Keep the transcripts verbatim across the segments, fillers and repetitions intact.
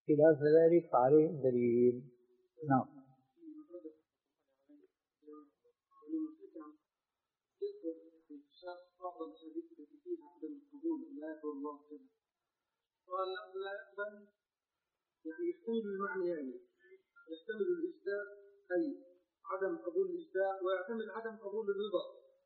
خلاف ذلك فعليه دليل. نعم. قال لا يقبل، يعني يحتمل المعنى، يعني يحتمل الإجزاء أي عدم قبول الإجزاء، ويحتمل عدم قبول الرضا.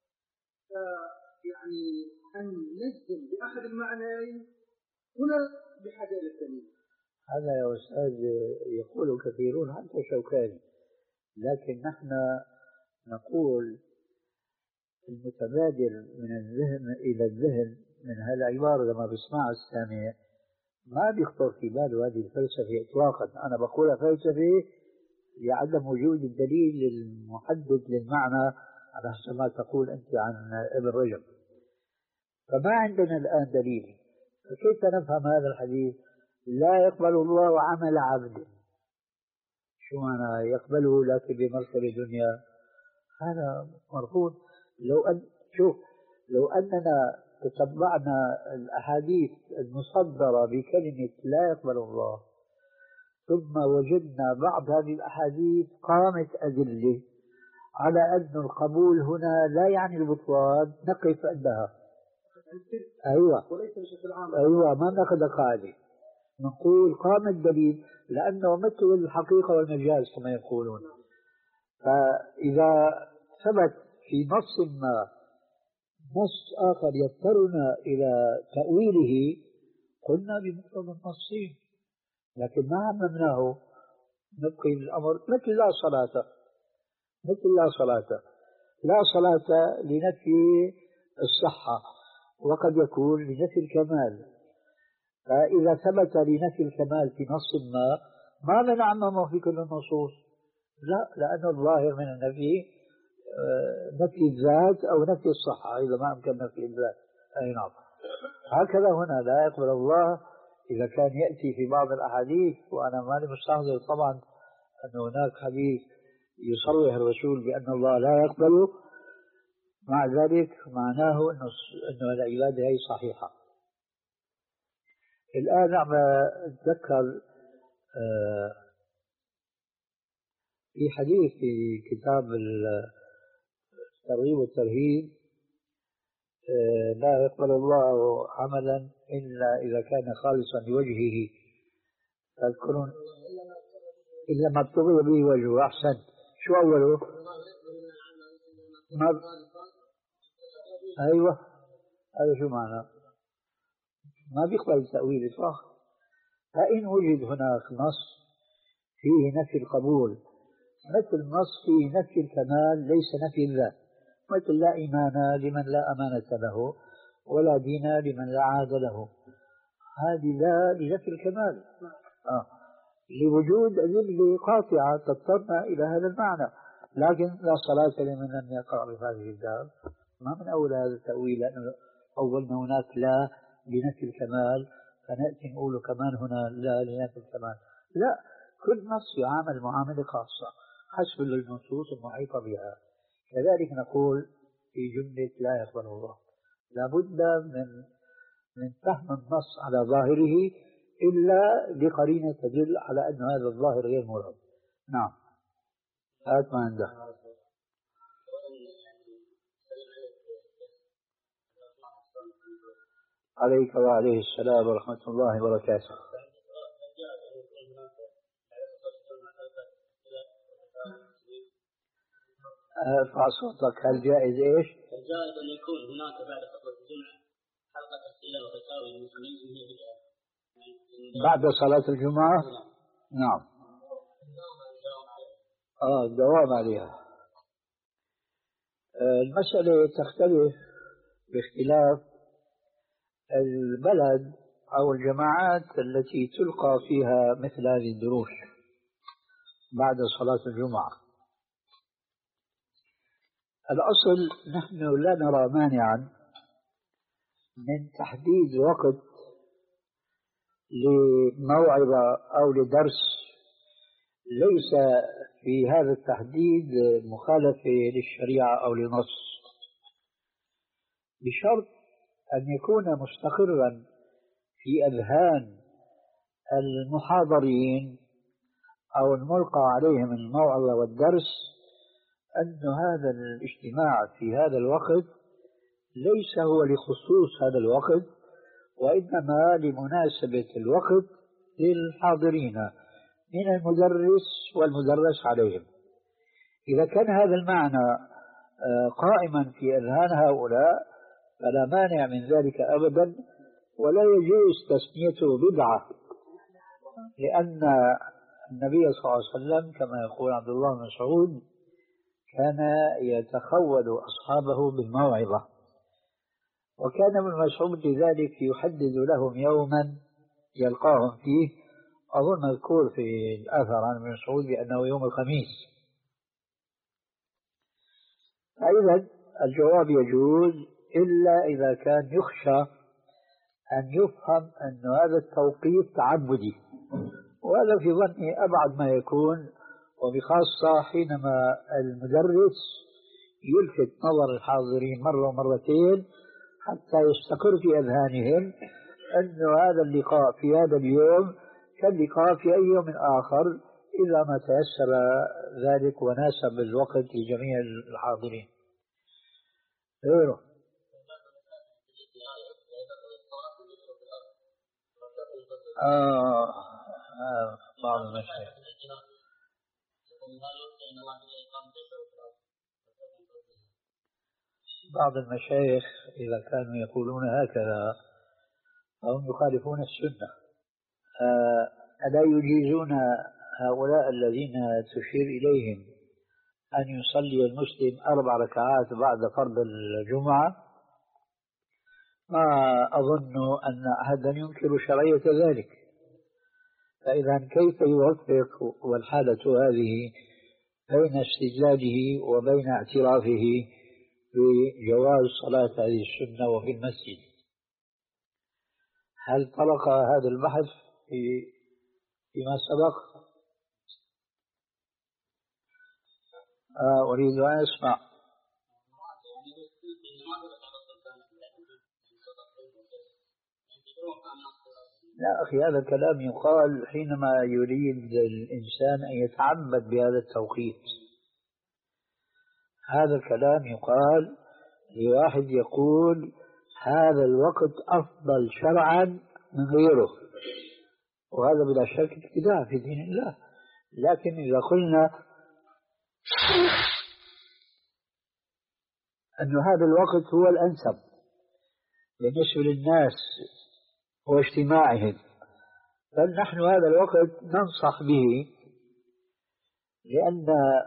يعني أن نجزم بأحد المعنيين هنا بحاجة للدليل. هذا يا أستاذ يقول كثيرون حتى شوكاني، لكن نحن نقول المتبادر من الذهن إلى الذهن من هالعبارة لما بيسمع السامع ما بيخطر في باله هذه الفلسفة إطلاقا. أنا بقولها فلسفة لعدم وجود الدليل المحدد للمعنى على حسب ما تقول أنت عن ابن رجب. فما عندنا الآن دليل، فكيف نفهم هذا الحديث؟ لا يقبل الله عمل عبد، شو معنى يقبله لكن بمرتبة دنيا؟ هذا مرفوض. لو أن شوف لو أننا تتبعنا الأحاديث المصدرة بكلمة لا يقبل الله ثم وجدنا بعض هذه الأحاديث قامت أدلة على أن القبول هنا لا يعني البطلان، نقف عندها. أيوة أيوة ما ناخذ قاعدة، نقول قام الدليل لأنه مثل الحقيقة والمجاز كما يقولون. فإذا ثبت في نص ما نص آخر يضطرنا إلى تأويله قلنا بمقتضى النصين، لكن ما عممناه نبقي الأمر مثل لا صلاة، مثل لا صلاة لا صلاة لنفي الصحة وقد يكون لنفي الكمال. فإذا ثبت لنفي الكمال في نص ما ما نعممه في كل النصوص، لا، لأن الظاهر من النفي نفي الذات أو نفي الصحة إذا ما أمكن نفي الذات. أي نعم. هكذا هنا لا يقبل الله إذا كان يأتي في بعض الأحاديث، وأنا ماني مستحضر طبعا أن هناك حديث يصرح الرسول بأن الله لا يقبل، مع ذلك معناه أنه العبادة هي صحيحة. الآن عم أتذكر في حديث في كتاب الترغيب والترهيب لا يقبل الله عملا إلا إذا كان خالصا لوجهه، تذكرون إلا ما ابتغي به وجهه. أحسن. شو أوله؟ ما أيوة، هذا شو معنى؟ ما بيقبل التأويل إطلاقا. فإن وجد هناك نص فيه نفي القبول مثل نص فيه نفي الكمال ليس نفي الذات، مثل لا إيمان لمن لا أمانة له ولا دين لمن لا عهد له، هذه لا لنفي الكمال. آه. لوجود أدلة قاطعة تضطرنا إلى هذا المعنى. لكن لا صلاة لمن لم يقرأ بهذه الدار ما من أول هذا التأويل، لأنه أولنا هناك لا لنفي الكمال فنأتي نقول كمان هنا لا لنفي الكمال. لا، كل نص يعامل معاملة خاصة حسب النصوص المحيطة بها. كذلك نقول في جملة لا يقبل الله لابد من من فهم النص على ظاهره إلا بقرينة تدل على أن هذا الظاهر غير مراد. نعم. هات ما عنده. عليك وعليه السلام ورحمة الله وبركاته. ارفع صوتك. هل جائز ايش؟ الجائز ان يكون هناك بعد خطبة الجمعة حلقة اسئلة وفتاوى للمسلمين بعد صلاة الجمعة؟ نعم. اه الدوام عليها. المسألة تختلف باختلاف البلد أو الجماعات التي تلقى فيها مثل هذه الدروس بعد صلاة الجمعة. الأصل نحن لا نرى مانعا من تحديد وقت لموعظة أو لدرس ليس في هذا التحديد مخالفة للشريعة أو لنص، بشرط أن يكون مستقرا في أذهان المحاضرين أو الملقى عليهم الموعظة والدرس أن هذا الاجتماع في هذا الوقت ليس هو لخصوص هذا الوقت، وإنما لمناسبة الوقت للحاضرين من المدرس والمدرس عليهم. إذا كان هذا المعنى قائما في أذهان هؤلاء فلا مانع من ذلك أبدا، ولا يجوز تسميته بدعة، لأن النبي صلى الله عليه وسلم كما يقول عبد الله بن مسعود كان يتخول أصحابه بالموعظة، وكان ابن مسعود لذلك يحدد لهم يوما يلقاهم فيه، أظن مذكور في الأثر عن ابن مسعود بأنه يوم الخميس. أيضا الجواب يجوز إلا إذا كان يخشى أن يفهم أن هذا التوقيت تعبدي، وهذا في ظني أبعد ما يكون، وبخاصة حينما المدرس يلفت نظر الحاضرين مرة ومرتين حتى يستقر في أذهانهم أن هذا اللقاء في هذا اليوم كاللقاء في أي يوم آخر إذا ما تيسر ذلك وناسب الوقت لجميع الحاضرين. غيره آه آه بعض المشايخ بعض المشايخ إذا كانوا يقولون هكذا فهم يخالفون السنة. آه ألا يجيزون هؤلاء الذين تشير إليهم أن يصلي المسلم أربع ركعات بعد فرض الجمعة؟ ما أظن أن أحدا ينكر شرعية ذلك، فإذا كيف يوفق والحالة هذه بين استدلاله وبين اعترافه بجواز صلاة هذه السنة وفي المسجد؟ هل طرق هذا البحث في فيما سبق؟ آه أريد أن أسمع. لا أخي، هذا الكلام يقال حينما يريد الإنسان أن يتعبد بهذا التوقيت. هذا الكلام يقال لواحد يقول هذا الوقت أفضل شرعا من غيره، وهذا بلا شك ابتداع في دين الله. لكن إذا قلنا أن هذا الوقت هو الأنسب بالنسبة للناس واجتماعهم، فنحن هذا الوقت ننصح به، لأن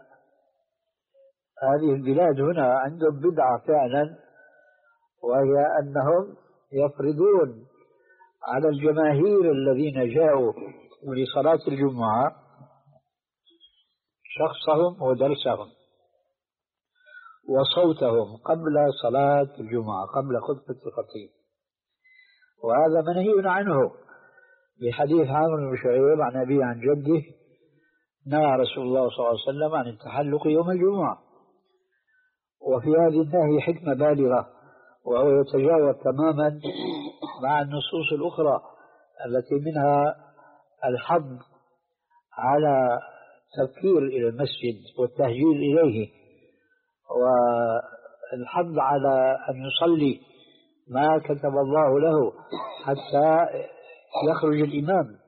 هذه البلاد هنا عندهم بدعة فعلا، وهي أنهم يفرضون على الجماهير الذين جاءوا لصلاة الجمعة شخصهم ودرسهم وصوتهم قبل صلاة الجمعة، قبل خطبة الخطيب، وهذا منهي عنه بحديث عامر بن شعيب عن أبيه عن جده نهى رسول الله صلى الله عليه وسلم عن التحلق يوم الجمعة. وفي هذه النهي حكمة بالغة، وهو يتجاوز تماما مع النصوص الأخرى التي منها الحض على التبكير إلى المسجد والتهجير إليه، والحض على أن يصلي ما كتب الله له حتى يخرج الإمام،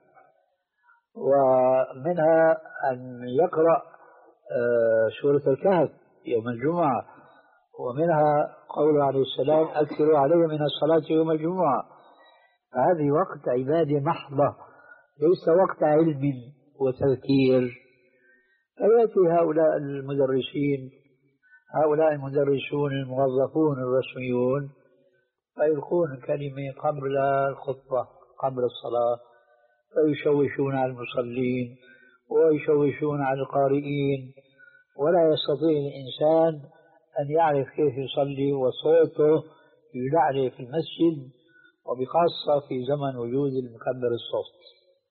ومنها أن يقرأ سورة الكهف يوم الجمعة، ومنها قوله عليه السلام أكثروا علي من الصلاة يوم الجمعة. هذه وقت عبادة محضة، ليس وقت علم وتذكير. فيأتي هؤلاء المدرسين هؤلاء المدرسون الموظفون الرسميون فيلقون كلمة قبل الخطبة قبل الصلاة، فيشوشون على المصلين ويشوشون على القارئين، ولا يستطيع الإنسان أن يعرف كيف يصلي وصوته يلعلي في المسجد، وبخاصة في زمن وجود المكبر الصوت.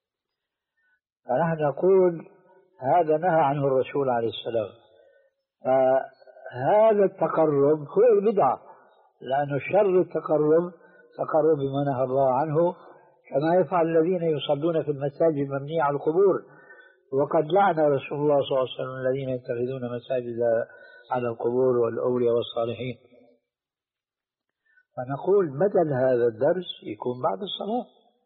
فنحن نقول هذا نهى عنه الرسول عليه السلام. فهذا التقرب هو البدعة، لأنه شر التقرب تقرب بما نهى الله عنه كما يفعل الذين يصلون في المساجد المبنية على القبور. وقد لعن رسول الله صلى الله عليه وسلم الذين يتخذون مساجد على القبور والأولياء والصالحين. فنقول بدل هذا الدرس يكون بعد الصلاة.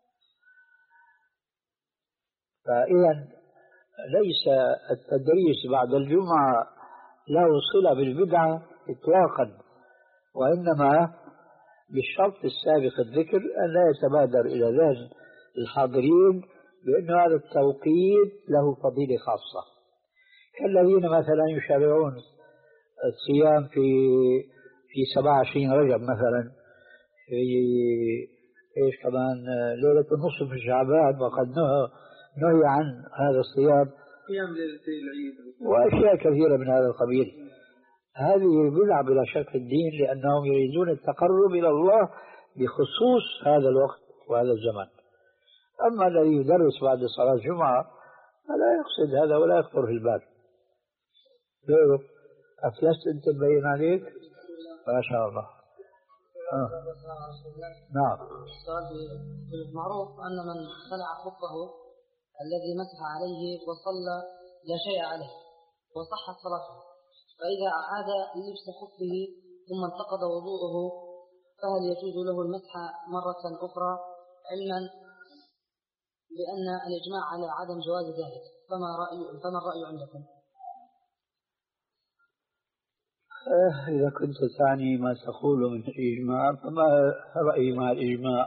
فإذا ليس التدريس بعد الجمعة له صلة بالبدعة إطلاقا، وإنما بالشرط السابق الذكر أن لا يتبادر إلى ذهن الحاضرين بأن هذا التوقيت له فضيلة خاصة، كالذين مثلا يشرعون الصيام في في سبعة وعشرين رجب مثلا، في ايش كمان ليلة النصف من شعبان، وقد نهى نهي عن هذا الصيام، قيام ليلتي العيد وأشياء كثيرة من هذا القبيل. هذه بدعة بلا شك في الدين، لأنهم يريدون التقرب إلى الله بخصوص هذا الوقت وهذا الزمن. أما الذي يدرس بعد صلاة الجمعة فلا يقصد هذا ولا يخطر في البال. أفلست أنت تبين عليك؟ ما شاء الله. آه. نعم. معروف أن من خلع خفه الذي مسح عليه وصلى لا شيء عليه وصحت صلاته، فإذا عاد لبس خفه ثم انتقض وضوءه فهل يجوز له المسح مرة أخرى، علما بأن الإجماع على عدم جواز ذلك؟ فما رأي فما الرأي عندكم؟ إذا كنت تعني ما تقول من الإجماع فما رأيي مع الإجماع؟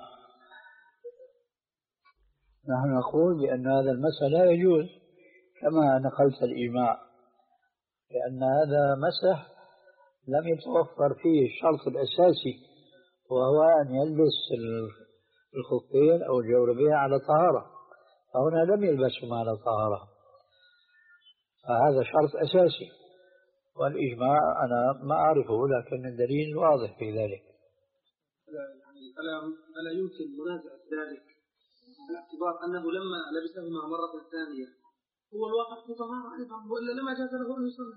نحن نقول بأن هذا المسح لا يجوز كما نقلت الإجماع، لأن هذا مسح لم يتوفر فيه الشرط الأساسي، وهو أن يلبس الخفين أو الجوربين على طهارة، فهنا لم يلبسهم على طهارة، فهذا شرط أساسي. والإجماع أنا ما أعرفه، لكن الدليل واضح في ذلك. ألا ألا يمكن منازعة ذلك باعتبار أنه لما لبسهما مرة ثانية هو الواقع في طهارة أيضا، وإلا لما جاز له أن يصلي؟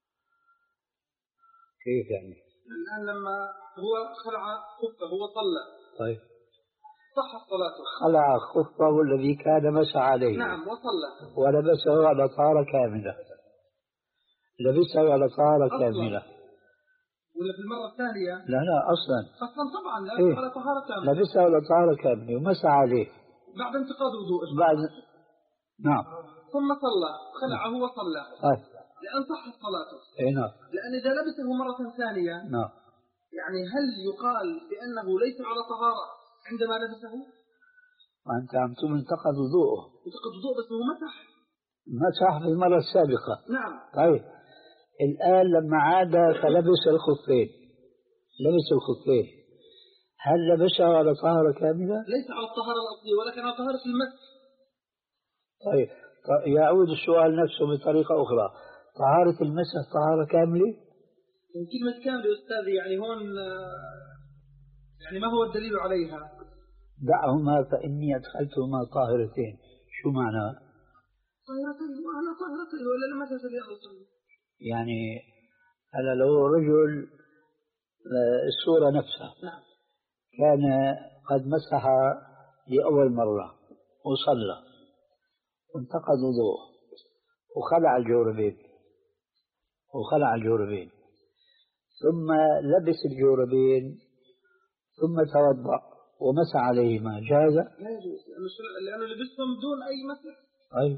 كيف يعني؟ الآن لما هو خلع خفه وصلى، طيب صحت صلاته. خلع خفه الذي كان مسح عليه، نعم، وصلى ولبسه على طهارة كاملة، لبسه على طهارة كاملة، ولا في المرة الثانية؟ لا لا أصلا أصلا طبعا لا إيه؟ على طهارة كاملة، لبسه على طهارة كاملة ومسح عليه بعد انتقاض وضوءه بعد. نعم. ثم صلى، خلعه وصلى، طيب لأن صحت صلاته. إيه نعم. لأن إذا لبسه مرة ثانية نعم، يعني هل يقال بأنه ليس على طهارة عندما لبسه؟ وأنت عم تقول انتقض وضوءه. انتقض وضوء بس هو مسح مسح في المرة السابقة. نعم. طيب الآن لما عاد فلبس الخفين، لبس الخفين، هل لبسه على طهارة كاملة؟ ليس على الطهارة الأصلية ولكن على طهارة المسح. طيب يعود السؤال نفسه بطريقة أخرى، طهارة المسح طهارة كاملة؟ من كلمة كاملة يا أستاذ يعني هون يعني ما هو الدليل عليها؟ دعهما فإني أدخلتهما طاهرتين. شو معنى؟ طاهرتين وأنا طاهرتين ولا لما تسأل يا أصلي؟ يعني هلا لو رجل الصورة نفسها نعم. كان قد مسح لأول مرة وصلى وانتقض وضوءه وخلع الجوربين وخلع الجوربين ثم لبس الجوربين ثم توضأ ومسح عليهما، جاز؟ لا يجوز لأنه لبسهم دون أي مسح. طيب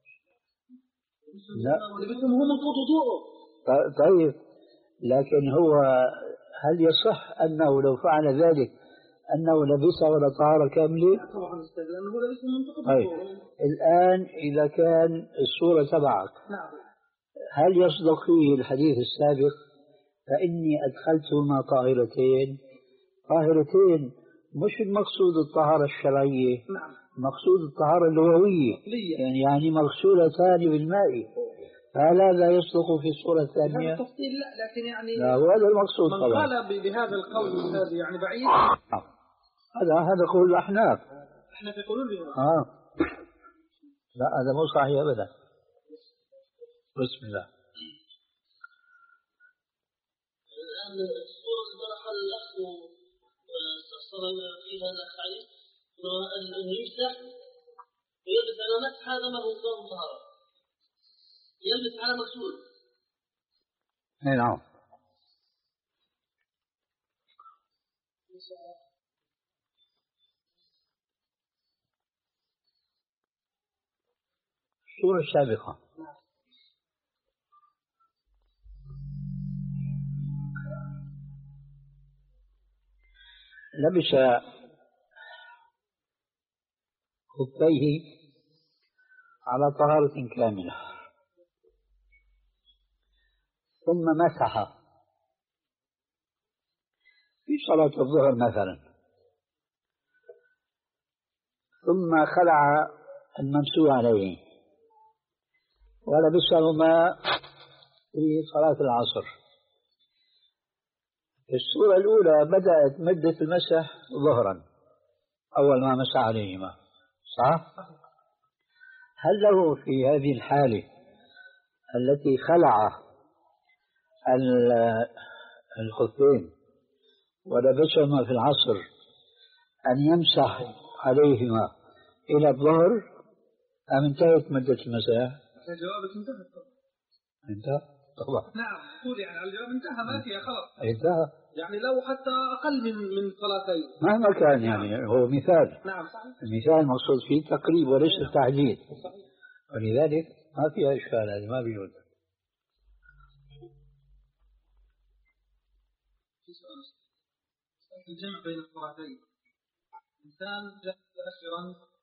لا لبسهم هو منقض وضوءه. طيب لكن هو هل يصح أنه لو فعل ذلك أنه لبسه على طهارة كاملة؟ طبعا أستاذ لأنه هو لبسه منقض طيب وضوءه. الآن إذا كان الصورة تبعك نعم، هل يصدق فيه الحديث السابق فإني أدخلتهما طاهرتين؟ طاهرتين مش المقصود الطهارة الشرعية، نعم، مقصود الطهارة اللغوية، يعني يعني مغسولتان بالماء، فهل هذا يصدق في الصورة الثانية؟ هذا التفصيل لا، لكن يعني لا هذا المقصود من طبعا. قال بهذا القول أستاذ يعني بعيد. هذا هذا قول الأحناف. احنا يقولون بهذا. آه لا هذا مو صحيح أبدا. بسم الله. الآن الصورة اللي حل الأخ واستفسر فيها الأخ علي أنه يمسح ويلبس على مسح، هذا ما هو صوم طهارة، يلبس على مغسول. اي نعم. الصورة السابقة لبس خفيه على طهارة كاملة ثم مسح في صلاة الظهر مثلا، ثم خلع الممسوح عليه ولبسهما في صلاة العصر. في الصورة الأولى بدأت مدة المسح ظهرا أول ما مسح عليهما، صح؟ هل له في هذه الحالة التي خلع الخفين ولبسهما في العصر أن يمسح عليهما إلى الظهر أم انتهت مدة المسح؟ جوابك انتهت طبعا. انتهى طبعا. نعم، قول يعني الجواب انتهى، ما فيها خلاص. انتهى. يعني لو حتى أقل من من صلاتين مهما كان، يعني هو مثال. نعم صحيح. المثال مقصود فيه تقريب وليس التعديل، صحيح. ولذلك ما فيها إشكال، هذه ما بيوجد. في سؤال الجمع بين الصلاتين، إنسان جاء متأخرا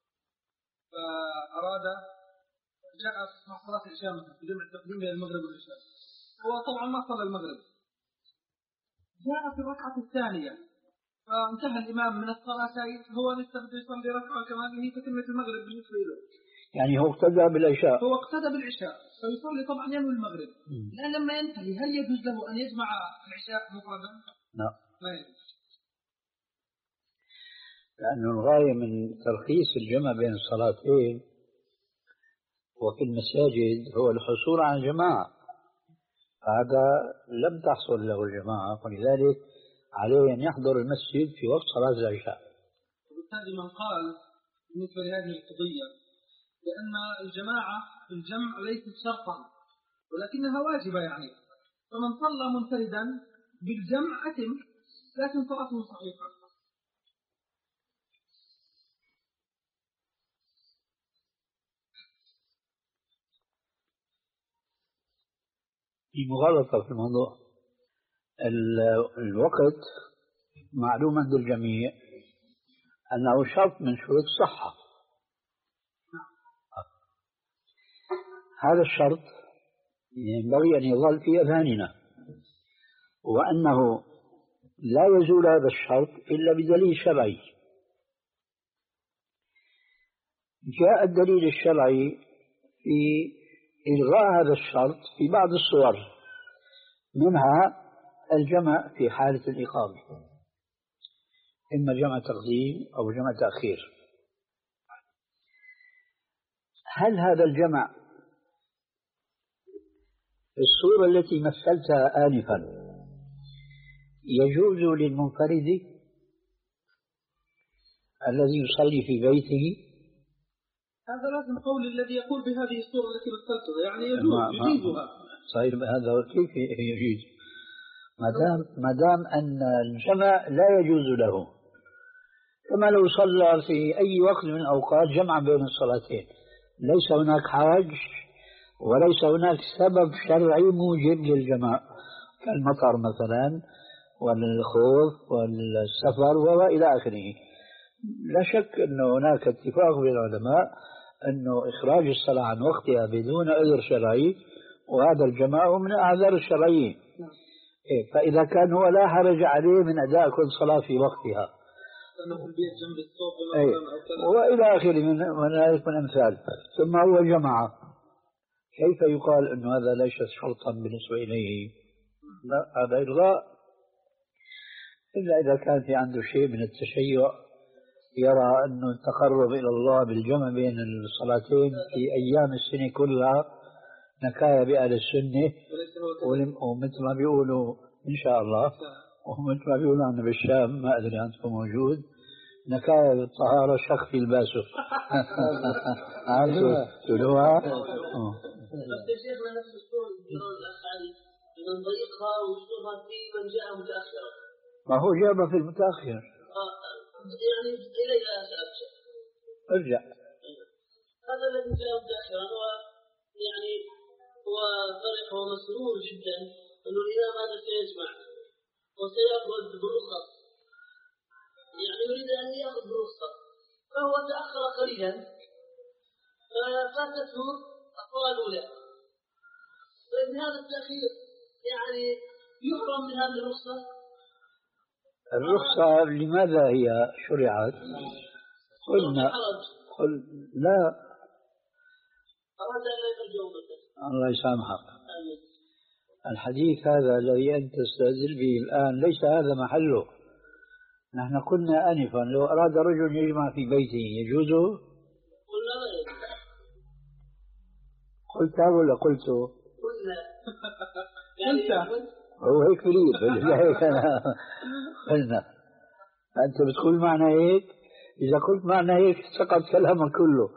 فأراد جاء مع صلاة العشاء في جمع التقديم بين المغرب والعشاء، هو طبعا ما صلى المغرب، جاء في الركعة الثانية فانتهى الإمام من الصلاتين، هو نستبدأ يصلي ركعة كمان هي تكملة المغرب بالنسبة له، يعني هو اقتدى بالعشاء، هو اقتدى بالعشاء فيصلي طبعا ينوي المغرب. الآن لما ينتهي هل يجوز له أن يجمع العشاء مفردا؟ لا، لا يجوز، لأنه الغاية من ترخيص الجمع بين الصلاتين وفي المساجد هو الحصول على الجماعة، هذا لم تحصل له الجماعة، ولذلك عليه أن يحضر المسجد في وقت صلاة العشاء. وبالتالي من قال بالنسبة لهذه القضية لأن الجماعة في الجمع ليست شرطا ولكنها واجبة، يعني فمن صلى منفردا بالجمع أتم لكن صلاته صحيحة. في مغالطة في الموضوع. الوقت معلوم عند الجميع أنه شرط من شروط الصحة، هذا الشرط ينبغي أن يظل في أذهاننا، وأنه لا يزول هذا الشرط إلا بدليل شرعي. جاء الدليل الشرعي في إلغاء هذا الشرط في بعض الصور، منها الجمع في حالة الإقامة، إما جمع تقديم أو جمع تأخير. هل هذا الجمع في الصورة التي مثلتها آنفا يجوز للمنفرد الذي يصلي في بيته؟ هذا لازم قول الذي يقول بهذه الصورة التي مثلتها، يعني يجوز يجيزها. صحيح، هذا كيف يجوز؟ ما دام ما دام أن الجمع لا يجوز له، كما لو صلى في أي وقت من الأوقات جمع بين الصلاتين، ليس هناك حرج وليس هناك سبب شرعي موجب للجمع كالمطر مثلا والخوف والسفر وإلى آخره. لا شك أن هناك اتفاق بين العلماء أنه إخراج الصلاة عن وقتها بدون عذر شرعي، وهذا الجماع من الأعذار الشرعية. إيه، فإذا كان هو لا حرج عليه من أداء كل صلاة في وقتها، إيه، وإلى آخره من ذلك من أمثال، ثم هو جمع، كيف يقال أن هذا ليس شرطا بالنسبة إليه؟ لا، هذا إلغاء، إلا إذا كان في عنده شيء من التشيع، يرى أن التقرب إلى الله بالجمع بين الصلاتين في أيام السنة كلها نكاية بأهل السنة، ومثل ما بيقولوا إن شاء الله، ومثل ما بيقولوا عنا بالشام، ما أدري عنكم موجود، نكاية بالطهارة شخ في الباسو. عارفوا شنوها؟ بس يا شيخنا نفس الصورة يقولون الأخ علي من ضيقها ويشتغل في من جاء متأخرا. ما هو جابها في المتأخر. يعني إليها سأرجع. ارجع. هذا الذي جاء متأخرا هو يعني هو فرح ومسرور جدا أنه الإمام هذا سيجمع وسيأخذ برخص، يعني يريد أن يأخذ برخصة، فهو تأخر قليلا ففاتته الصلاة الأولى. فإن هذا التأخير يعني يحرم من هذه الرخصة. الرخصة لماذا هي شرعت؟ قلنا قل لا أراد أن لا يرجعون مثلا. الله يسامحك. الحديث هذا الذي أنت تستدل به الآن ليس هذا محله. نحن قلنا آنفا لو أراد رجل يجمع في بيته يجوزه؟ قلنا لا يجوز. قلت ولا قلت؟ قلنا. قلت. هو هيك بريد هيك أنا قلنا. أنت بتقول معنى هيك؟ إذا قلت معنى هيك سقط كلامك كله.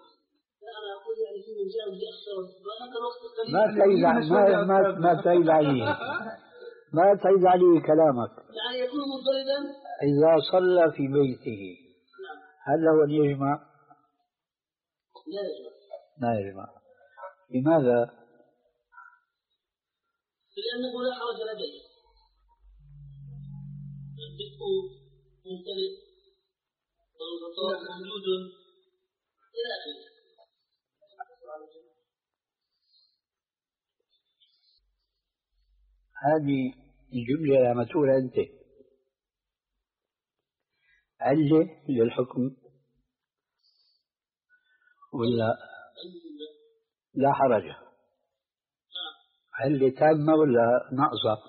ما تعيد ما ما ما تعيد عليه ما تعيد عليه كلامك. يعني يكون منفردا إذا صلى في بيته هل له أن يجمع؟ لا يجمع. لا يجمع. لماذا؟ لأنه لا حرج لديه. الدفء ممتلئ والغطاء موجود إلى آخره. هذه الجملة لما تقولها أنت علة للحكم ولا لا حرج؟ علة تامة ولا ناقصة؟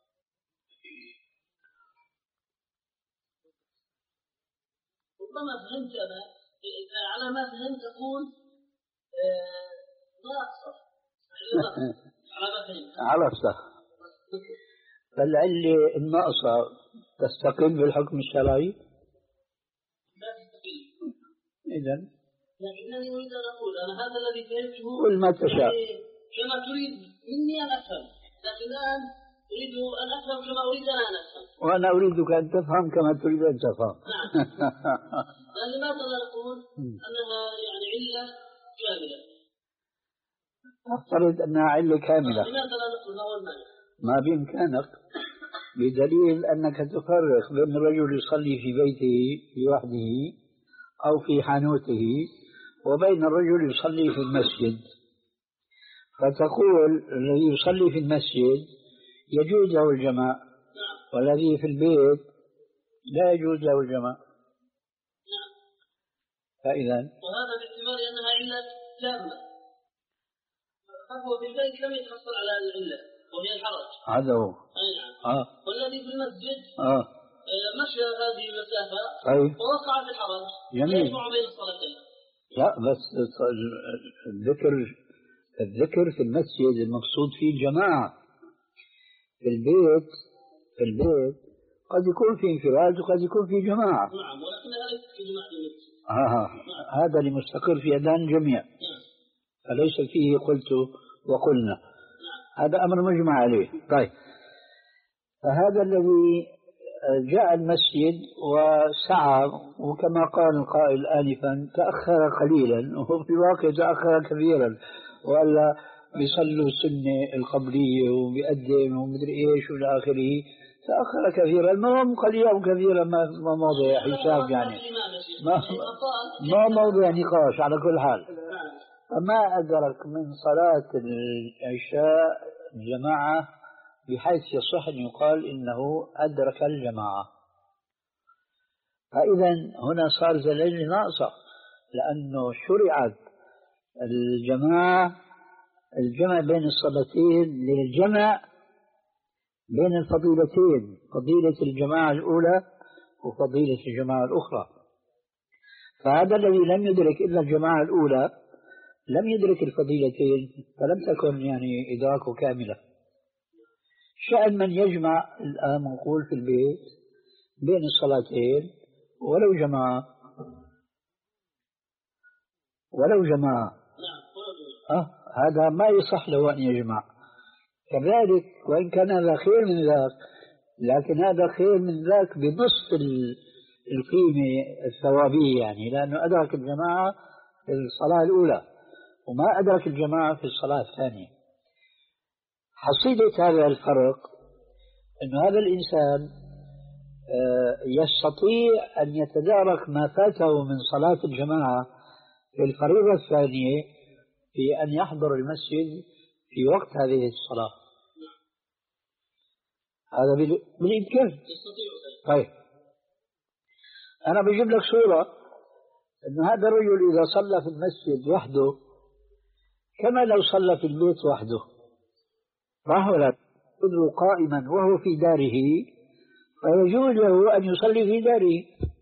ربما فهمت أنا على ما فهمت أقول ناقصة على ما فهمت. عرفت. فالعلة الناقصة تستقل بالحكم الشرعي؟ لا تستقل. إذن لكنني أريد أن أقول أنا هذا الذي فهمته قل ما تشاء كما تريد مني أن أفهم، لكن الآن أريد أن أفهم كما أريد أنا أن أفهم. وأنا أريدك أن تفهم كما تريد أن تفهم. نعم. لماذا لا نقول أنها يعني علة كاملة؟ أفترض أنها علة كاملة. لماذا لا نقول هو المعنى؟ ما بإمكانك بدليل أنك تفرق بين الرجل يصلي في بيته لوحده أو في حانوته وبين الرجل يصلي في المسجد، فتقول الذي يصلي في المسجد يجوز له الجماع والذي في البيت لا يجوز له الجماع. فإذا وهذا باعتبار أنها علة تامة، فهو في البيت لم يتحصل على العلة وهي الحرج. هذا هو. أي نعم. آه. والذي في المسجد آه. مشى هذه المسافة طيب. ووقع في الحرج. جميل. يجمع بين الصلاتين. لا بس الذكر الذكر في المسجد المقصود فيه الجماعة. في البيت في البيت قد يكون في انفراد وقد يكون في جماعة. نعم، ولكنها ليست في جماعة المسجد. آه. هذا اللي مستقر في أذهان الجميع. فليس فيه قلت وقلنا. هذا أمر مجمع عليه. طيب، فهذا الذي جاء المسجد وسعى وكما قال القائل آنفا تأخر قليلا وهو في الواقع تأخر كثيرا، وألا بيصلوا السنة القبلية وبيقدم ومدري إيش وإلى آخره، تأخر كثيرا. ما هو قليلا وكثيرا ما ما موضع حساب يعني، ما ما موضع نقاش على كل حال. فما أدرك من صلاة العشاء جماعة بحيث يصح أن يقال إنه أدرك الجماعة، فإذا هنا صار العلة ناقصة، لأنه شرعت الجماعة الجمع بين الصلاتين للجمع بين الفضيلتين، فضيلة الجماعة الأولى وفضيلة الجماعة الأخرى. فهذا الذي لم يدرك إلا الجماعة الأولى لم يدرك الفضيلتين، فلم تكن يعني إدراكه كاملة. شأن من يجمع الآن نقول في البيت بين الصلاتين ولو جماعة ولو جماعة أه هذا ما يصح له أن يجمع. كذلك وإن كان هذا خير من ذاك، لكن هذا خير من ذاك بنصف القيمة الثوابية، يعني لأنه أدرك الجماعة في الصلاة الأولى وما أدرك الجماعة في الصلاة الثانية. حصيلة هذا الفرق أن هذا الإنسان يستطيع أن يتدارك ما فاته من صلاة الجماعة في الفريضة الثانية في أن يحضر المسجد في وقت هذه الصلاة. هذا بالإمكان. طيب أنا بجيب لك صورة أن هذا الرجل إذا صلى في المسجد وحده كما لو صلى في البيت وحده، صح ولا؟ يدعو قائما وهو في داره فيجوز له أن يصلي في داره.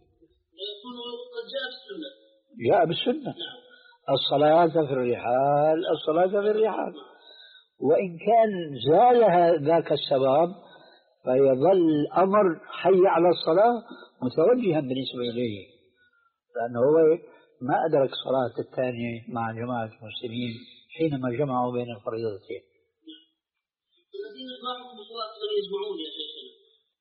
جاء بالسنة الصلاة في الرحال، الصلاة في الرحال، وإن كان زال ذاك السبب فيظل الأمر حي على الصلاة متوجها بالنسبة إليه، لأنه هو ما أدرك الصلاة الثانية مع جماعة المسلمين حينما جمعوا بين الفريضتين. الذين معهم صلاة من يجمعون يا شيخنا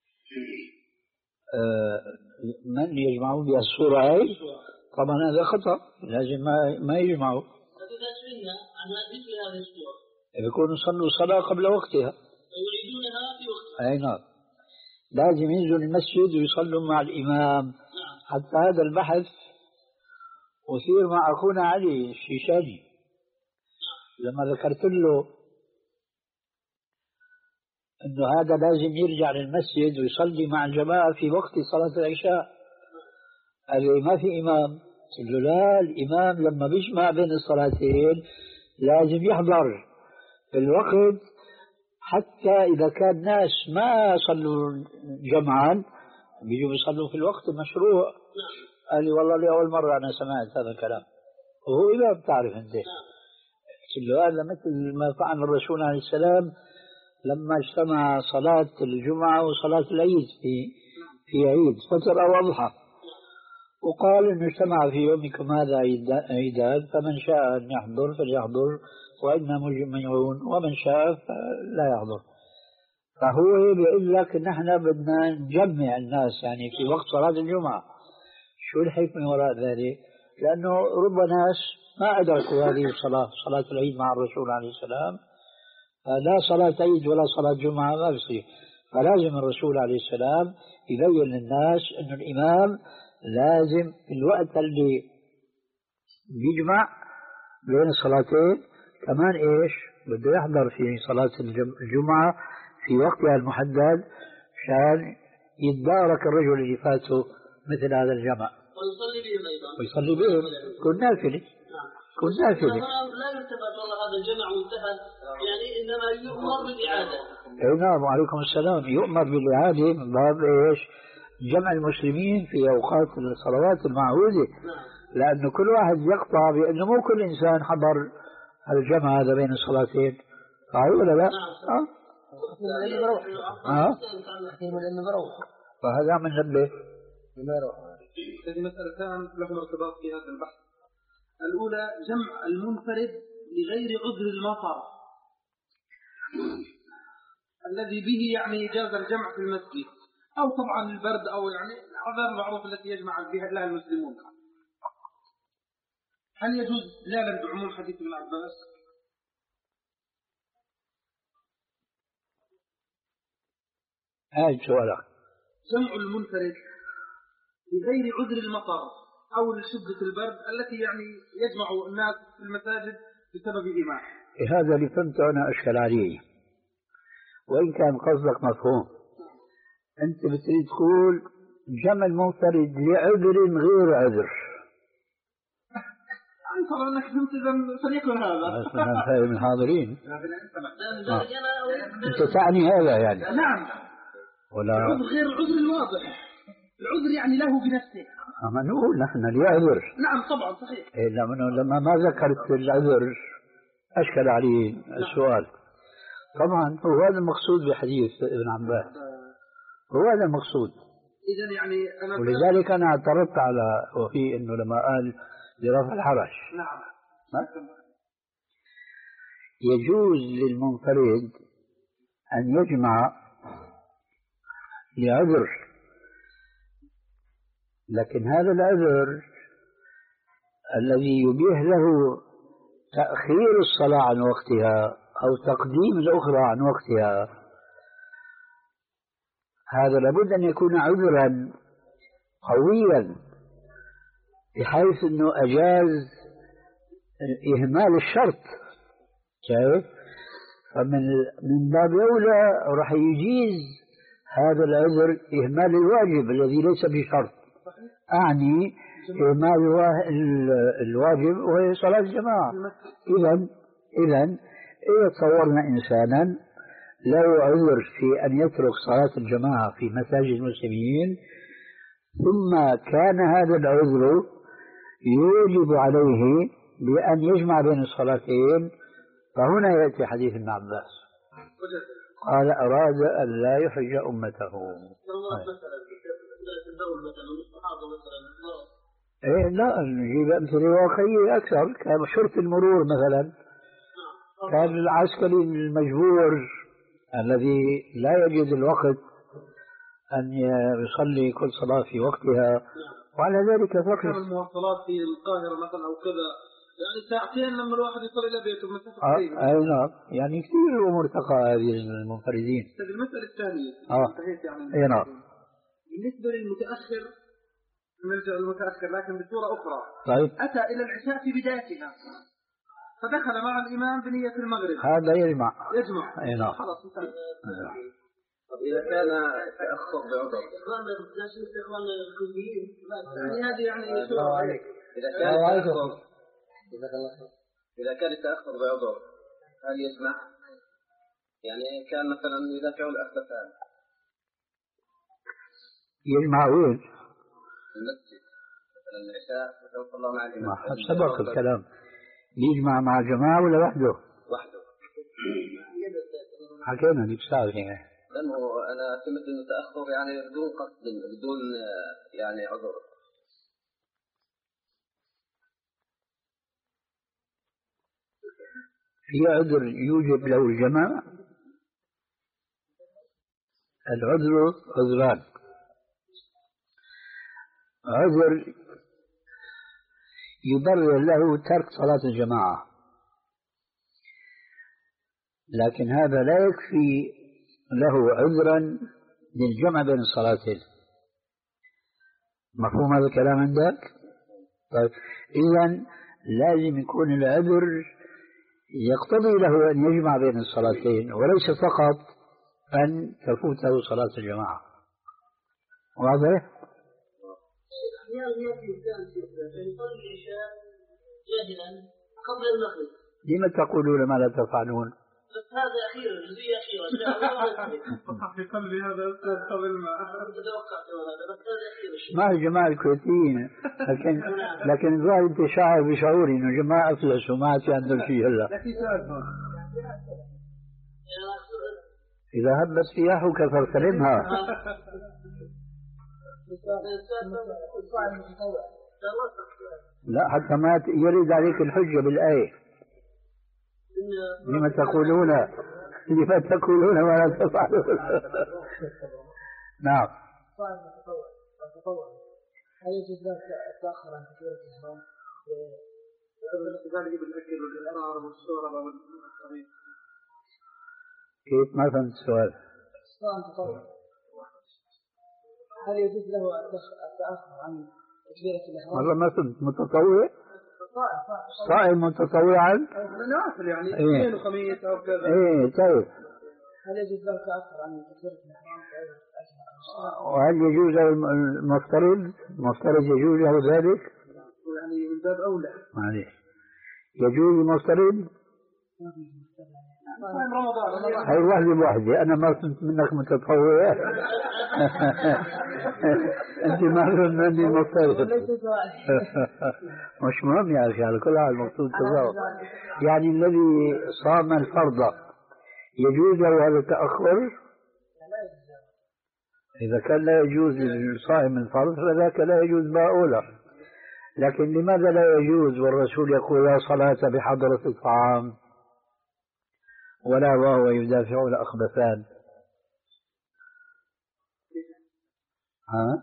آه من يجمعون بها الصورة هاي؟ طبعا هذا خطأ، لازم ما, ما يجمعوا. إذا سئلنا عن مثل هذه الصورة يكونوا صلوا صلاة قبل وقتها ويعيدونها في وقتها. أي نعم، لازم ينزلوا المسجد ويصلوا مع الإمام. حتى هذا البحث أثير مع أخونا علي الشيشاني لما ذكرت له أنه هذا لازم يرجع للمسجد ويصلي مع الجماعة في وقت صلاة العشاء. قال لي ما في إمام. قلت له لا، الإمام لما بيجمع بين الصلاتين لازم يحضر في الوقت، حتى إذا كان ناس ما صلوا جمعا بيجوا يصلوا في الوقت المشروع. قال لي والله لأول مرة أنا سمعت هذا الكلام، وهو إمام تعرف أنت. قلت له هذا مثل ما فعل الرسول عليه السلام لما اجتمع صلاة الجمعة وصلاة العيد في في عيد فطر أو أضحى، وقال إنه اجتمع في يومكم هذا عيدان فمن شاء أن يحضر فليحضر وإنا مجمعون ومن شاء فلا يحضر. فهو بيقول لك نحن بدنا نجمع الناس يعني في وقت صلاة الجمعة. شو الحكمة وراء ذلك؟ لأنه رب ناس ما أدركوا هذه الصلاة، صلاة العيد مع الرسول عليه السلام، لا صلاة عيد ولا صلاة جمعة ما بصير. فلازم الرسول عليه السلام يبين للناس أن الإمام لازم في الوقت اللي بيجمع بين الصلاتين كمان إيش بده يحضر في صلاة الجمعة في وقتها المحدد عشان يتدارك الرجل اللي فاته مثل هذا الجمع ويصلي بهم أيضا ويصلي بهم كن نافلة كن نافلة. لا يلتفت والله هذا الجمع وانتهى، يعني إنما يؤمر بالإعادة. أي نعم، وعليكم السلام. يؤمر بالإعادة من باب إيش جمع المسلمين في أوقات الصلوات المعهودة، لأنه كل واحد يقطع بأنه مو كل إنسان حضر الجمع هذا بين الصلاتين، صحيح ولا لا؟ أه؟ أه؟ فهذا من نبه. هذه مسألتان لهم ارتباط في هذا البحث. الأولى جمع المنفرد لغير عذر المطر الذي به يعني جاز الجمع في المسجد، أو طبعا البرد أو يعني الأعذار المعروفة التي يجمع بها لها المسلمون. هل يجوز لا بعموم حديث ابن عباس؟ هاي سؤالك. جمع المنفرد لغير عذر المطر أو لشدة البرد التي يعني يجمع الناس في المساجد بسبب إيمان. هذا اللي فهمته أنا أشكل عليه، وإن كان قصدك مفهوم. أنت بتريد تقول جمع المنفرد لعذر غير عذر. يعني طبعا أنك فهمت إذا فليكن هذا. أنا فاهم الحاضرين. أنت تعني هذا يعني؟ نعم. ولا العذر غير العذر الواضح. العذر يعني له بنفسه. أما نقول نحن ليعذر. نعم طبعا صحيح. إيه لما لما ما ذكرت العذر أشكل عليه السؤال. طبعا هو هذا المقصود بحديث ابن عباس، هو هذا المقصود. إذا يعني أنا ولذلك أنا اعترضت على وفي أنه لما قال لرفع الحرج. نعم. يجوز للمنفرد أن يجمع لعذر، لكن هذا العذر الذي يبيح له تأخير الصلاة عن وقتها أو تقديم الأخرى عن وقتها، هذا لابد أن يكون عذرا قويا بحيث أنه أجاز إهمال الشرط. شايف؟ فمن من باب أولى راح يجيز هذا العذر إهمال الواجب الذي ليس بشرط، أعني إهمال الواجب وهي صلاة الجماعة. إذن إذن إذا تصورنا إنسانا له عذر في أن يترك صلاة الجماعة في مساجد المسلمين، ثم كان هذا العذر يوجب عليه بأن يجمع بين الصلاتين، فهنا يأتي حديث ابن عباس قال أراد أن لا يحرج أمته. إيه لا نجيب أمثلة واقعية أكثر. كان شرطة المرور مثلا، كان العسكري المجبور الذي لا يجد الوقت أن يصلي كل صلاة في وقتها، وعلى ذلك فقط المواصلات في القاهرة مثلا أو كذا، يعني ساعتين لما الواحد يصل إلى بيته مسافة قريبة. أي نعم، يعني كثير أمور تقع هذه المنفردين. طيب المسألة الثانية آه أي نعم، بالنسبة للمتأخر، نرجع للمتأخر لكن بصورة أخرى. طيب أتى إلى العشاء في بدايتها فدخل مع الإمام بنية المغرب، هذا يجمع يجمع أي نعم. خلاص انتهى. طب إذا كان تأخر بعذر يعني هذه يعني إذا كان تأخر إذا كان التأخر بعذر هل يسمع؟ يعني كان مثلا يدافع الأخلفان يجمع وين؟ المسجد مثلا العشاء مثلا صلى مع الإمام. سبق الكلام، يجمع مع جماعة ولا وحده؟ وحده. حكينا ديك ساعة يعني. لأنه أنا سمعت إنه تأخر يعني بدون قصد بدون يعني عذر. في عذر يوجب له الجماعة. العذر عذران، عذر يبرر له ترك صلاة الجماعة، لكن هذا لا يكفي له عذرا للجمع بين الصلاتين. مفهوم هذا الكلام عندك؟ طيب إذن لازم يكون العذر يقتضي له أن يجمع بين الصلاتين، وليس فقط أن تفوته صلاة الجماعة. واضح؟ لما تقولون ما لا تفعلون؟ بس هذا أخيرا جزئية أخيرة. فقط في قلبي هذا أستاذ قبل ما ما هي جماعة الكويتيين، لكن لكن الظاهر أنت شاعر بشعوري إنه جماعة أفلسوا ما عاد في عندهم شيء هلا. إذا هبت سياحك فاغتنمها. لا حتى ما يرد عليك الحجة بالآية. لما تقولون لما تقولون ولا تفعلون. نعم. هل يجوز ذلك التأخر عن تكبيرة الإحرام؟ كيف ما فهمت السؤال؟ هل يجوز له التأخر عن تكبيرة الإحرام؟ والله ما فهمت. متطوع؟ صائم متطوعا؟ نوافل يعني اثنين وخميس أو كذا. ايه طيب. هل يجوز له التأخر عن تكبيرة الإحرام؟ وهل يجوز له المفترض؟ المفترض يجوز له ذلك؟ يعني من باب أولى. معليش. يجوز المفترض؟ هاي واحدة بواحدة. أنا ما كنت منك متطوع. أنت ما كنت مني مفترض. مش مهم يا أخي، على كل حال مقصود تضاوع. يعني الذي صام الفرض يجوز له هذا التأخر؟ إذا كان لا يجوز للصائم الفرض فذاك لا يجوز ما أولى. لكن لماذا لا يجوز والرسول يقول لا صلاة بحضرة الطعام ولا وهو يدافع الأخبثان؟ ها؟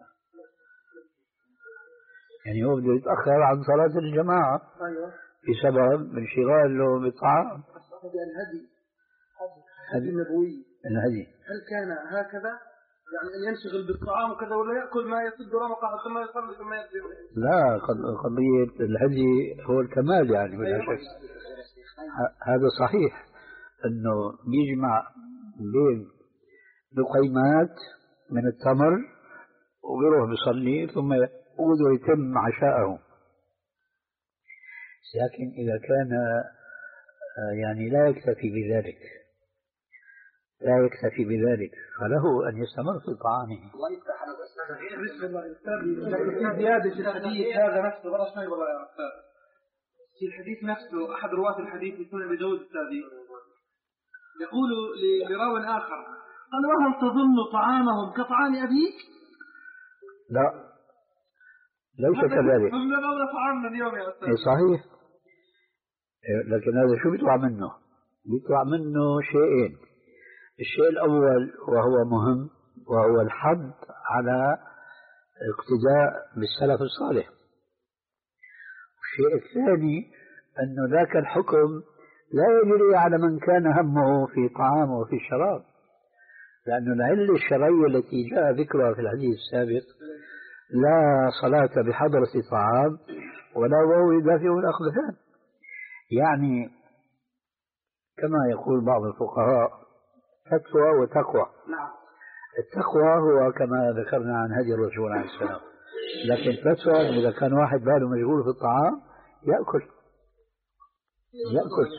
يعني هو بده يتأخر عن صلاة الجماعة بسبب انشغاله بالطعام. الهدي الهدي النبوي الهدي هل كان هكذا؟ يعني أن ينشغل بالطعام وكذا ولا يأكل ما يسد رمقه ثم يصلي ثم يصلي؟ لا، قضية الهدي هو الكمال يعني بلا شك. هذا صحيح أنه يجمع بين لقيمات من التمر ويروح بيصلي ثم يعود ويتم عشاءه. لكن إذا كان يعني لا يكتفي بذلك لا يكتفي بذلك فله أن يستمر في طعامه. الله يفتح على الأستاذ. زيادة في الحديث هذا نفسه والله شوي والله يا أستاذ. في الحديث نفسه أحد رواة الحديث في سنن أبي داود السادي يقول لراو آخر قال وهل تظن طعامهم كطعام أبيك؟ لا ليس كذلك. من أول طعامنا اليوم يا أستاذ. صحيح، لكن هذا شو بيطلع منه؟ بيطلع منه شيئين. الشيء الأول وهو مهم وهو الحض على اقتداء بالسلف الصالح. الشيء الثاني أن ذاك الحكم لا يجري على من كان همه في طعامه وفي الشراب، لأن العلة الشرعية التي جاء ذكرها في الحديث السابق لا صلاة بحضرة طعام ولا وهو يدافع الأخبثان. يعني كما يقول بعض الفقهاء فتوى وتقوى. التقوى هو كما ذكرنا عن هدي الرسول عليه السلام، لكن فتوى إذا كان واحد باله مشغول في الطعام يأكل يأكل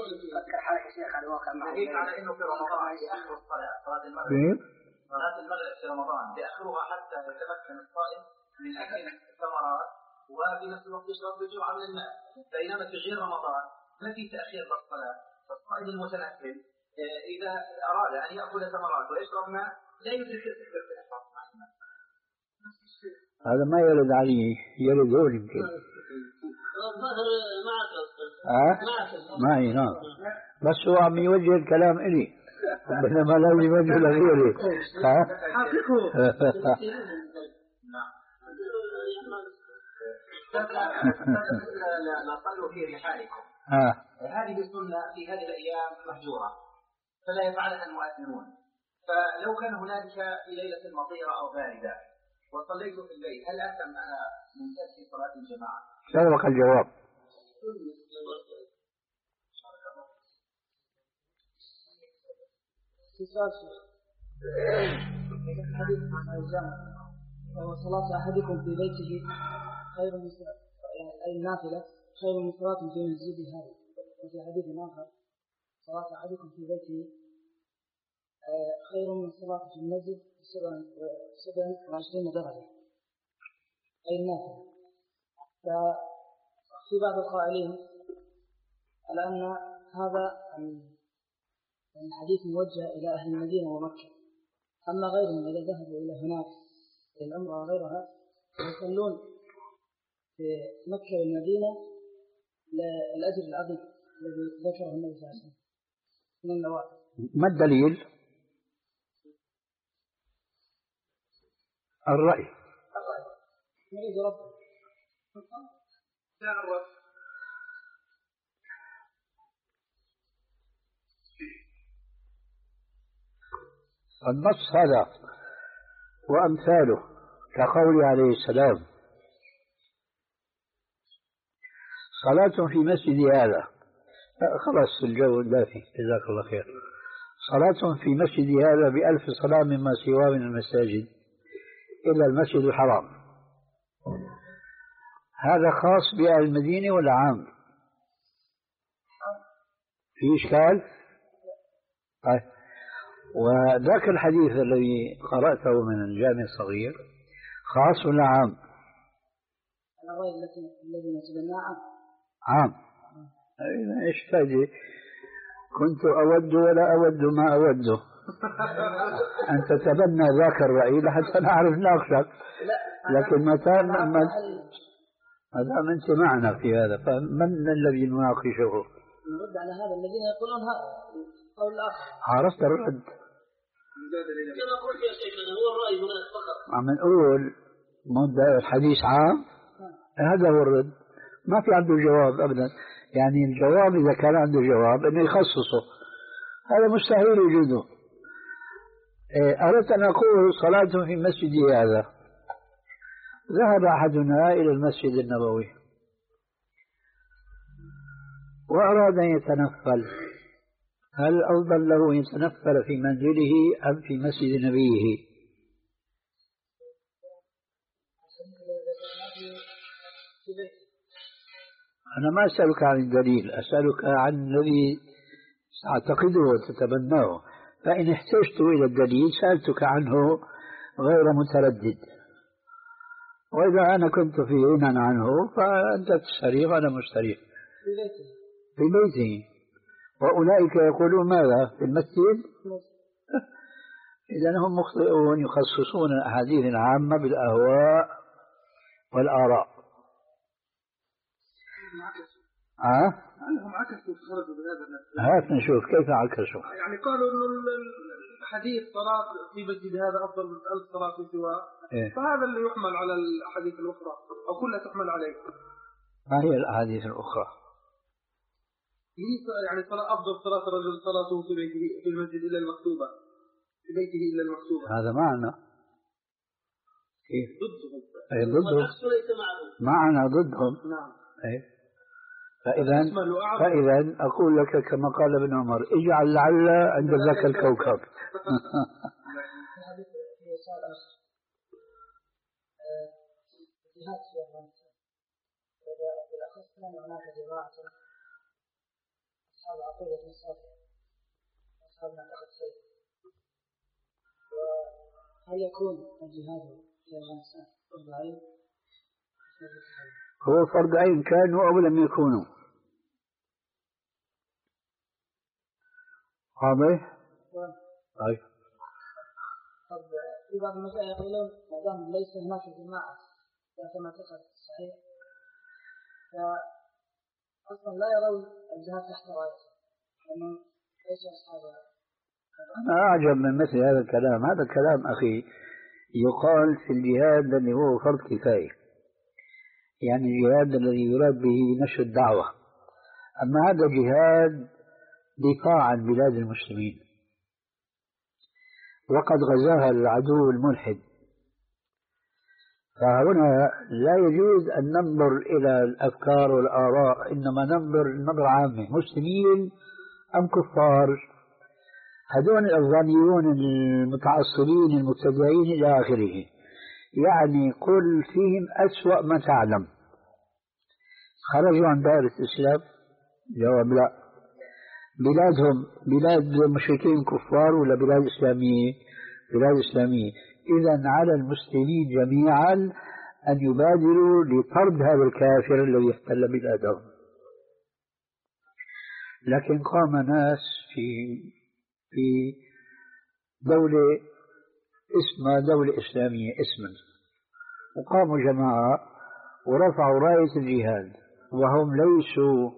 على انه في رمضان يأخر الصلاة صلاة المغرب صلاة المغرب في رمضان يأخرها حتى يتمكن الصائم من أكل الثمرات وفي نفس الوقت يشرب بجرعة من الماء، بينما في غير رمضان ما في تأخير للصلاة. فالصائم المتنفل إذا أراد أن يأكل ثمرات ويشرب ماء لا يدرك الإحراج مع الماء. هذا ما يرد عليه، يرد هو يمكن. الظاهر معك ها؟ معي نعم، بس هو عم يوجه الكلام إلي بينما لازم يوجه لغيري. ها؟ لا صلوا في رحالكم. هذه السنة في هذه الأيام مهجورة فلا يفعلها المؤذنون. فلو كان هناك في ليلة مطيرة أو باردة وصليت في الليل هل أثم أنا من ترك صلاة الجماعة؟ سبق الجواب. حديث عن الجامع وهو صلاة أحدكم في بيته خير من أي نافلة خير من صلاة في مسجده هذا. وفي حديث آخر صلاة أحدكم في بيته خير من صلاة في المسجد سبع وعشرين درجة أي النافلة. ففي بعض القائلين على أن هذا الحديث موجه إلى أهل المدينة ومكة، أما غيرهم إذا ذهبوا إلى هناك للعمرة وغيرها يصلون في مكة والمدينة للأجر العظيم الذي ذكره النبي صلى الله عليه وسلم من النوافل. ما الدليل؟ الرأي. نريد ربه. النص هذا وأمثاله كقول عليه السلام صلاة في مسجد هذا، خلاص الجو دافي جزاك الله خير، صلاة في مسجد هذا بألف صلاة مما سواه من المساجد إلا المسجد الحرام. هذا خاص بأهل المدينة ولا عام؟ في إشكال؟ طيب، وذاك الحديث الذي قرأته من الجامع الصغير خاص ولا عام؟ الرواية الذي نسبناها عام. عام. إيش تاجي؟ كنت أود ولا أود ما أوده أن تتبنى ذاك الرأي لحتى نعرف ناقشك، لكن متى ما دام أنت معنا في هذا فمن الذي نناقشه؟ نرد على هذا الذين يقولون قول الآخر. عرفت الرد؟ كما قلت يا شيخنا هو الرأي هنا فقط. عم نقول مدة الحديث عام، هذا هو الرد، ما في عنده جواب أبدا. يعني الجواب إذا كان عنده جواب إنه يخصصه، هذا مستحيل وجوده. أردت أن أقول صلاة في مسجدي هذا، ذهب أحدنا إلى المسجد النبوي وأراد أن يتنفل، هل الأفضل له يتنفل في منزله أم في مسجد نبيه؟ أنا ما أسألك عن الدليل، أسألك عن الذي تعتقده وتتبناه، فإن احتجت إلى الدليل سألتك عنه غير متردد، وإذا أنا كنت في غنى عنه فأنت تستريح وأنا مستريح. في بيته. وأولئك يقولون ماذا؟ في المسجد؟ إذن هم مخطئون، يخصصون الأحاديث العامة بالأهواء والآراء. ها؟ أنهم عكسوا خرجوا بهذا النفس. هات نشوف كيف عكسوا. يعني قالوا إنه الحديث صلاة في مسجد هذا أفضل من ألف صلاة في سواه. إيه؟ فهذا اللي يحمل على الأحاديث الأخرى أو كلها تحمل عليه. ما هي الأحاديث الأخرى؟ يعني صلاة أفضل صلاة الرجل صلاته في بيته في المسجد إلا المكتوبة، في بيته إلا المكتوبة. هذا معنى. كيف؟ ضدهم. أي ضدهم. معنى ضدهم. نعم. أي. فإذا فإذا أقول لك كما قال ابن عمر اجعل لعل عند ذاك الكوكب. هناك جماعة أصحاب عقيدة الصافية أصحاب معتقد سيد، وهل يكون الجهاد في أفغانستان فرض عين؟ هو فرض عين كانوا أو لم يكونوا؟ واضح؟ طيب. طب في بعض المسائل يقولون ما دام ليس هناك جماعة ذات معتقد صحيح فأصلا لا يرون الجهاد تحت راية لأنهم ليسوا أصحابها. أنا أعجب من مثل هذا الكلام. هذا الكلام أخي يقال في الجهاد الذي هو فرض كفاية، يعني الجهاد الذي يراد به نشر الدعوة. أما هذا جهاد دفاع عن بلاد المسلمين، وقد غزاها العدو الملحد، فهنا لا يجوز أن ننظر إلى الأفكار والآراء، إنما ننظر نظرة عامة، مسلمين أم كفار، هذون الأفغانيون المتعصبين المبتدعين إلى آخره، يعني قل فيهم أسوأ ما تعلم. خرجوا عن دائرة الإسلام؟ جواب لا. بلادهم بلاد مشركين كفار ولا بلاد إسلامية؟ بلاد إسلامية. إذن على المسلمين جميعا أن يبادروا لطرد هذا الكافر الذي يحتل بلادهم. لكن قام ناس في في دولة اسمها دولة إسلامية اسما، وقاموا جماعة ورفعوا راية الجهاد وهم ليسوا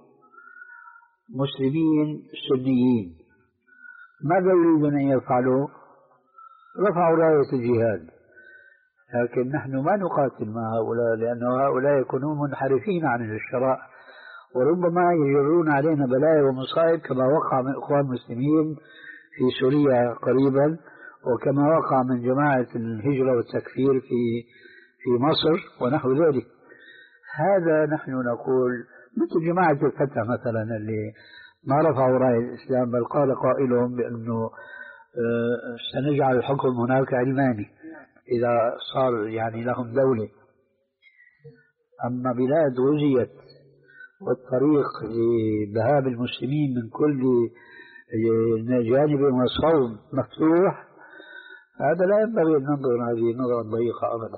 مسلمين سنيين. ماذا يريدون أن يفعلوا؟ رفعوا راية الجهاد. لكن نحن ما نقاتل مع هؤلاء، لأن هؤلاء يكونون منحرفين عن الشرع، وربما يجرون علينا بلايا ومصائب كما وقع من إخوان المسلمين في سوريا قريبا، وكما وقع من جماعة الهجرة والتكفير في في مصر ونحو ذلك. هذا نحن نقول مثل جماعة الفتح مثلا اللي ما رفعوا راية الإسلام، بل قال قائلهم بأنه سنجعل الحكم هناك علماني إذا صار يعني لهم دولة. أما بلاد غزيت والطريق لذهاب المسلمين من كل جانب وصوب مفتوح، هذا لا ينبغي أن ننظر هذه النظرة ضيقة أبدا.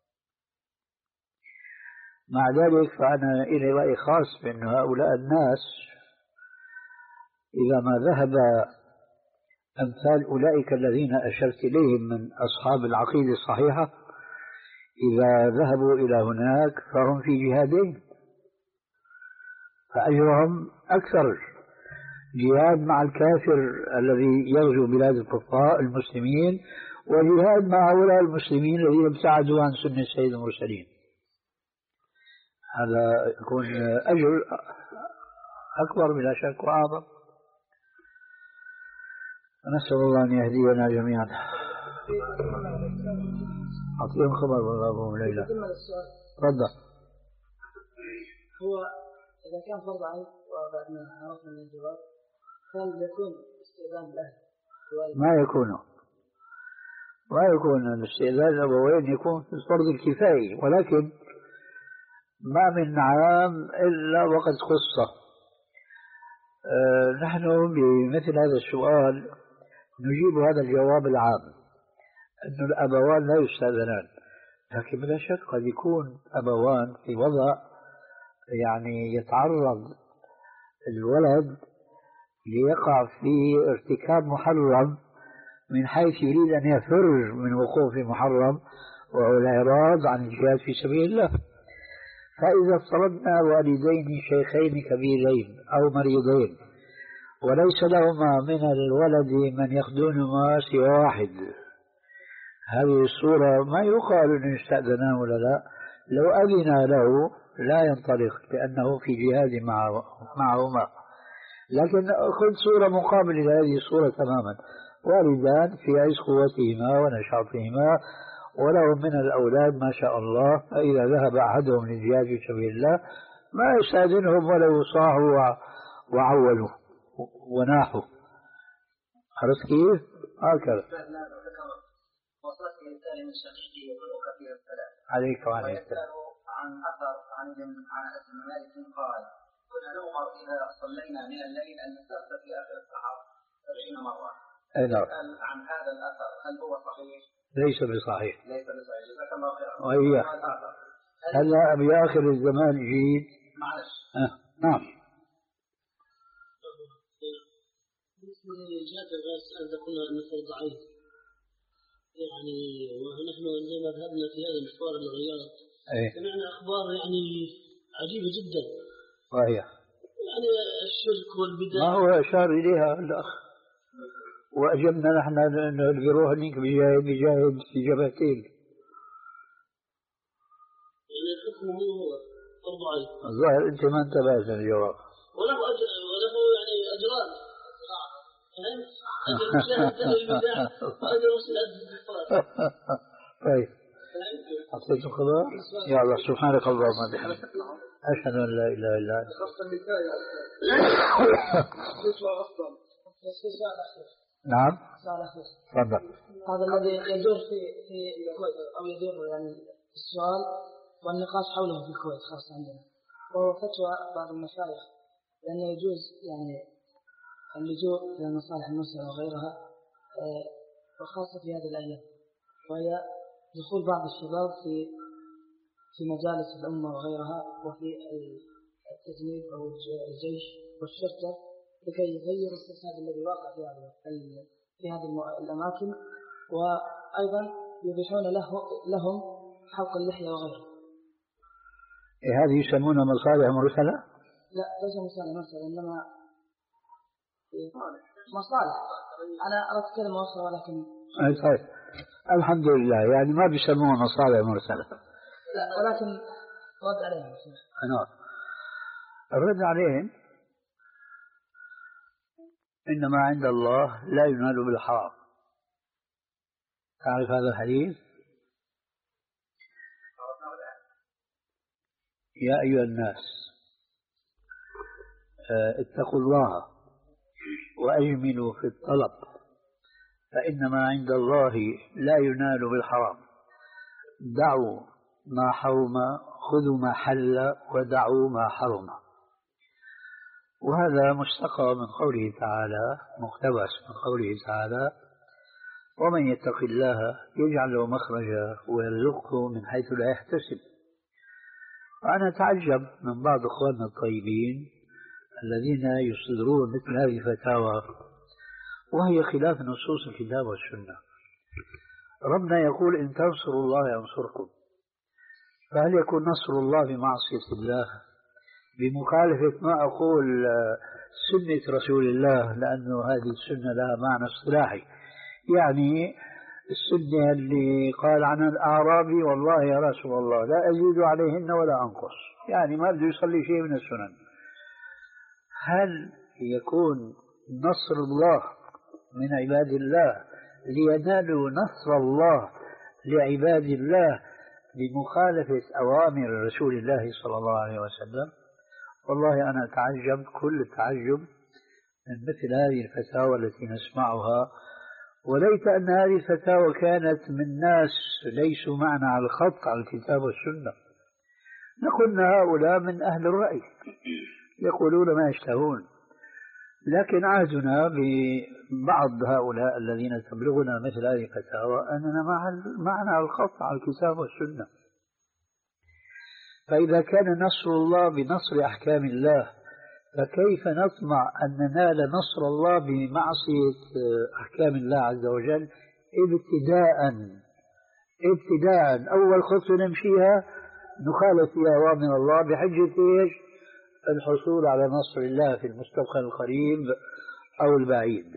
مع ذلك فأنا إلي رأي خاص بأن هؤلاء الناس إذا ما ذهب أمثال أولئك الذين أشرت إليهم من أصحاب العقيدة الصحيحة إذا ذهبوا إلى هناك فهم في جهادين، فأجرهم أكثر، جهاد مع الكافر الذي يغزو بلاد الكفار المسلمين، وجهاد مع هؤلاء المسلمين الذين ابتعدوا عن سنة سيد المرسلين. هذا يكون أجر أكبر بلا شك وأعظم. نسأل الله أن يهدينا جميعا. أعطيهم خبر والله أبو ليلى. تفضل. هو إذا كان فرض عين وبعد ما عرفنا من الجواب هل يكون استئذان الأهل؟ ما يكون ما يكون الاستئذان الأبوين يكون في فرض الكفاية، ولكن ما من عام إلا وقد خص. أه نحن بمثل هذا السؤال نجيب هذا الجواب العام أن الأبوان لا يستأذنان، لكن بلا شك قد يكون أبوان في وضع يعني يتعرض الولد ليقع في ارتكاب محرم من حيث يريد أن يفر من وقوع في محرم وهو الإعراض عن الجهاد في سبيل الله. فإذا افترضنا والدين شيخين كبيرين أو مريضين وليس لهما من الولد من يخدمهما سوى واحد، هذه الصورة ما يقال أن يستأذنان ولا لا، لو أذن له لا ينطلق لأنه في جهاد معهما. لكن خذ صورة مقابلة لهذه الصورة تماما، والدان في عز قوتهما ونشاطهما ولهم من الأولاد ما شاء الله، فإذا ذهب أحدهم للجهاد في سبيل الله ما يستأذنهم ولو صاحوا وعولوا وناحوا. عرفت كيف؟ هكذا. عليك وعليك السلام. عن أثر عن عن أنس بن مالك قال: كنا نؤمر إذا صلينا من الليل أن نستغفر في آخر السحر سبعين مرة. يسأل عن هذا الأثر هل هو صحيح؟ ليس بصحيح. ليس بصحيح. جزاك الله خيرا. وهي هلا بآخر الزمان جيد. معلش. آه. نعم. بالنسبة لجهة الغاز أن قلنا أن الفرض ضعيف، يعني ونحن عندما ذهبنا في هذا المشوار للرياض سمعنا أخبار يعني عجيبة جدا. وهي يعني الشرك والبدع. ما هو أشار إليها الأخ، وأجبنا نحن أنه اللي بيروح هنيك بيجاهد بيجاهد في جبهتين. يعني الحكم هو فرض عين. الظاهر أنت ما انتبهت للجواب. وله أجر وله يعني أجران. أجر مشاهدة البدع وأجر وصلة الكفار. طيب. أعطيته خبر؟ يا الله سبحانك اللهم وبحمدك أشهد أن لا إله إلا أنت. نعم. تفضل. هذا الذي يدور في في الكويت أو يدور يعني السؤال والنقاش حوله في الكويت خاصة عندنا، وهو فتوى بعض المشايخ لأنه يجوز يعني اللجوء إلى المصالح المرسلة وغيرها وخاصة في هذه الأيام، وهي دخول بعض الشباب في في مجالس الأمة وغيرها وفي التجنيد أو الجيش والشرطة لكي يغير الفساد الذي واقع في هذه في هذه الأماكن، وأيضا يبيحون له لهم حلق اللحية وغيره. إيه هذه يسمونها مصالح مرسلة؟ لا ليس مصالح مرسلة، إنما مصالح. أنا أردت كلمة أخرى ولكن طيب الحمد لله، يعني ما بيسموها مصالح مرسلة. لا ولكن رد عليهم. نعم. الرد عليهم إنما عند الله لا ينال بالحرام. تعرف هذا الحديث؟ يا أيها الناس اتقوا الله وأجملوا في الطلب فإنما عند الله لا ينال بالحرام. دعوا ما حرم خذوا ما حل ودعوا ما حرم. وهذا مستقى من قوله تعالى، مقتبس من قوله تعالى: ومن يتق الله يجعل له مخرجا ويرزقه من حيث لا يحتسب. وأنا أتعجب من بعض أخواننا الطيبين الذين يصدرون مثل هذه الفتاوى وهي خلاف نصوص الكتاب والسنة. ربنا يقول إن تنصروا الله ينصركم، فهل يكون نصر الله بمعصية الله بمخالفة ما أقول سنة رسول الله؟ لأنه هذه السنة لها معنى اصطلاحي، يعني السنة اللي قال عنها الأعرابي والله يا رسول الله لا أزيد عليهن ولا أنقص، يعني ما بده يصلي شيء من السنن. هل يكون نصر الله من عباد الله لينالوا نصر الله لعباد الله بمخالفة أوامر رسول الله صلى الله عليه وسلم؟ والله أنا أتعجب كل التعجب من مثل هذه الفتاوى التي نسمعها، وليت أن هذه الفتاوى كانت من ناس ليسوا معنا على الخط على الكتاب والسنة. نقول هؤلاء من أهل الرأي يقولون ما يشتهون، لكن عهدنا ببعض هؤلاء الذين تبلغنا مثل هذه الفتاوى أننا معنا على الخط على الكتاب والسنة. فإذا كان نصر الله بنصر أحكام الله، فكيف نطمع أن ننال نصر الله بمعصية أحكام الله عز وجل؟ ابتداء ابتداء أول خطوة نمشيها نخالف فيها أوامر الله بحجة إيش؟ الحصول على نصر الله في المستقبل القريب أو البعيد.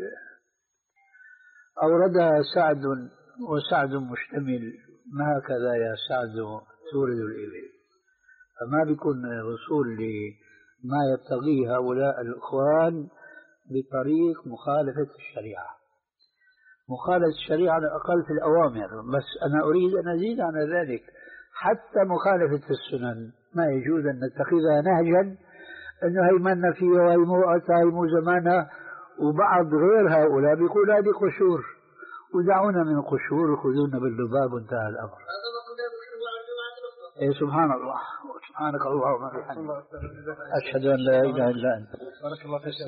أوردها سعد، وسعد مشتمل، ما هكذا يا سعد تورد الإبل، فما بيكون وصول لما يبتغيه هؤلاء الإخوان بطريق مخالفة الشريعة. مخالفة الشريعة على الأقل في الأوامر، بس أنا أريد أن أزيد عن ذلك حتى مخالفة السنن ما يجوز أن نتخذها نهجا أنه هيمنا فيها وهي موقتها هي مو زمانها. وبعض غير هؤلاء بيقول هذه قشور ودعونا من القشور وخذونا باللباب وانتهى الأمر. إيه سبحان الله، سبحانك اللهم وبحمدك، أشهد أن لا إله إلا أنت. بارك الله فيك.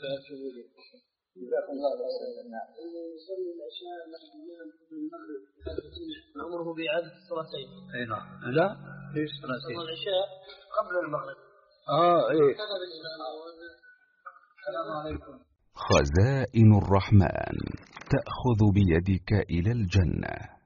أمره بإعادة الصلاتين. أي نعم. لا ليش صلاتين؟ العشاء قبل المغرب. آه إيه. السلام عليكم. خزائن الرحمن تأخذ بيدك إلى الجنة.